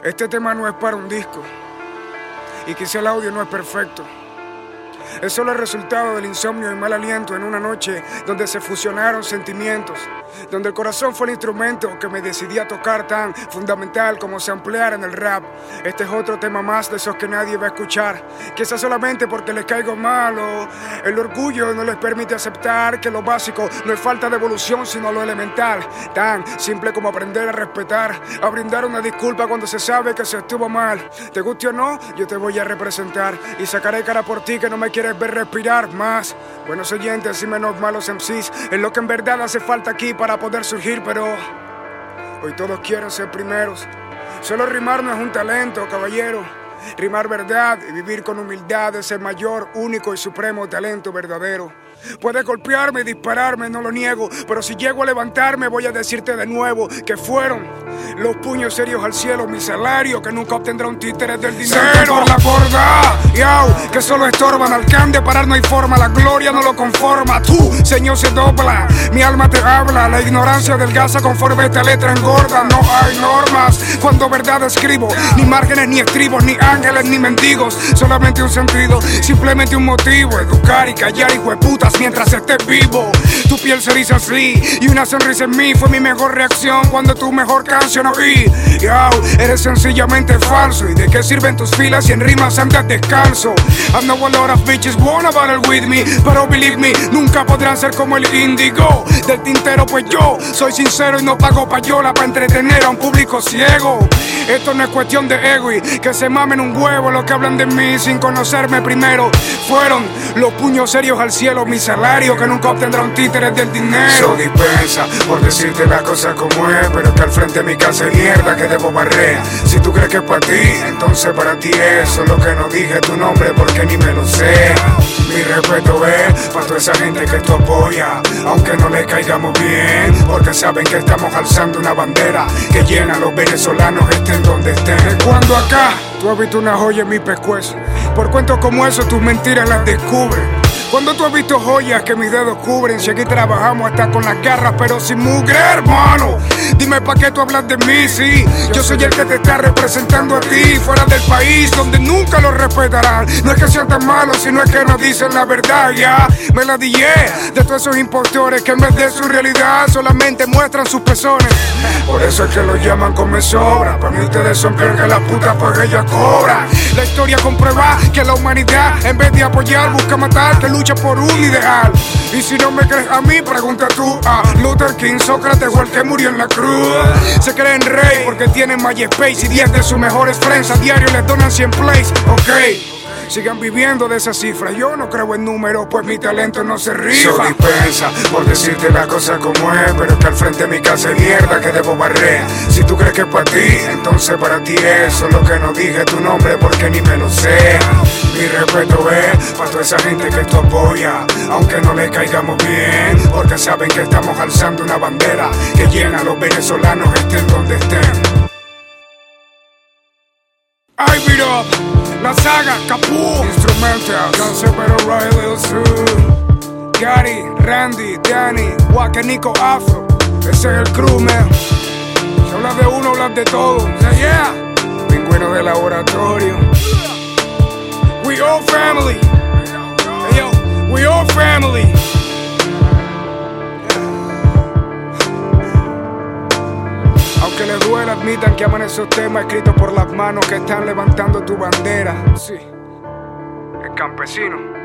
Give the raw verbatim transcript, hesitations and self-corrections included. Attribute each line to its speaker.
Speaker 1: Este tema no es para un disco, y quizá el audio no es perfecto. Es solo el resultado del insomnio y mal aliento en una noche donde se fusionaron sentimientos, donde el corazón fue el instrumento que me decidí a tocar, tan fundamental como samplear en el rap. Este es otro tema más de esos que nadie va a escuchar, quizás solamente porque les caigo mal o el orgullo no les permite aceptar que lo básico no es falta de evolución sino lo elemental, tan simple como aprender a respetar, a brindar una disculpa cuando se sabe que se estuvo mal. Te guste o no, yo te voy a representar y sacaré cara por ti que no me quieres ver respirar más. Buenos oyentes y menos malos M Cs es lo que en verdad hace falta aquí para poder surgir, pero hoy todos quieren ser primeros. Solo rimar no es un talento, caballero. Rimar verdad y vivir con humildad es el mayor, único y supremo talento verdadero. Puedes golpearme y dispararme, no lo niego, pero si llego a levantarme voy a decirte de nuevo que fueron los puños serios al cielo, mi salario que nunca obtendrá un títere del dinero. Por la borda, yao, que solo estorban, al can de parar no hay forma, la gloria no lo conforma. Tú, Señor, se dobla, mi alma te habla, la ignorancia adelgaza conforme esta letra engorda. No hay normas cuando verdad escribo, ni márgenes, ni estribos, ni ángeles, ni mendigos, solamente un sentido, simplemente un motivo, educar y callar, hijo de putas, mientras estés vivo. Tu piel se eriza así y una sonrisa en mí fue mi mejor reacción cuando tu mejor canción oí. Yo, eres sencillamente falso. ¿Y de qué sirven tus filas si en rimas andas descalzo? I know a lot of bitches wanna battle with me, pero believe me, nunca podrán ser como el índigo del tintero, pues yo soy sincero y no pago payola para entretener a un público ciego. Esto no es cuestión de ego y que se mamen un huevo los que hablan de mí sin conocerme primero. Fueron los puños serios al cielo, mi salario que nunca obtendrá un títere del dinero.
Speaker 2: So dispensa por decirte las cosas como es, pero que al frente de mi casa hay mierda que debo barrer. Si tú crees que es para ti, entonces para ti es. Solo que no dije tu nombre porque ni me lo sé. Mi respeto es para toda esa gente que tú apoya, aunque no le caigamos bien, porque saben que estamos alzando una bandera que llena a los venezolanos estén donde estén.
Speaker 1: Cuando acá tú has visto una joya en mi pescuezo, por cuentos como esos tus mentiras las descubres. Cuando tú has visto joyas que mis dedos cubren, si aquí trabajamos hasta con las garras pero sin mugre, hermano. Dime pa' qué tú hablas de mí, sí. Yo soy el que te está representando a ti, fuera del país donde nunca lo respetarán. No es que sean tan malos, sino es que no dicen la verdad, ya. Me la dije de todos esos impostores que en vez de su realidad solamente muestran sus pezones.
Speaker 2: Por eso es que los llaman come sobra. Para mí ustedes son peor que la puta porque ella cobra.
Speaker 1: La historia comprueba que la humanidad en vez de apoyar busca matar, que lucha por un ideal. Y si no me crees a mí, pregunta tú a Luther King, Sócrates o el que murió en la cruz. Se creen rey porque tienen MySpace y diez de sus mejores friends a diario les donan cien plays. Ok, sigan viviendo de esa cifra. Yo no creo en números, pues mi talento no se rifa.
Speaker 2: So dispensa por decirte las cosas como es, pero que al frente de mi casa hay mierda que debo barrer. Si tú crees que es para ti, entonces para ti es. Solo que no dije tu nombre porque ni me lo sé. Mi respeto es para toda esa gente que tú apoya, aunque no le caigamos bien, porque saben que estamos alzando una bandera que llena a los venezolanos estén donde estén.
Speaker 1: I beat up, la saga, Capú, Instrumental, Cancepero, Riley, Sue, Gary, Randy, Danny, Waka, Nico, Afro. Ese es el crew, man. Si hablas de uno, hablas de todo. Say yeah, pingüino de laboratorio. We all family. Hey yo, we all family. Aunque les duela, admitan que aman esos temas escritos por las manos que están levantando tu bandera. Sí, el campesino.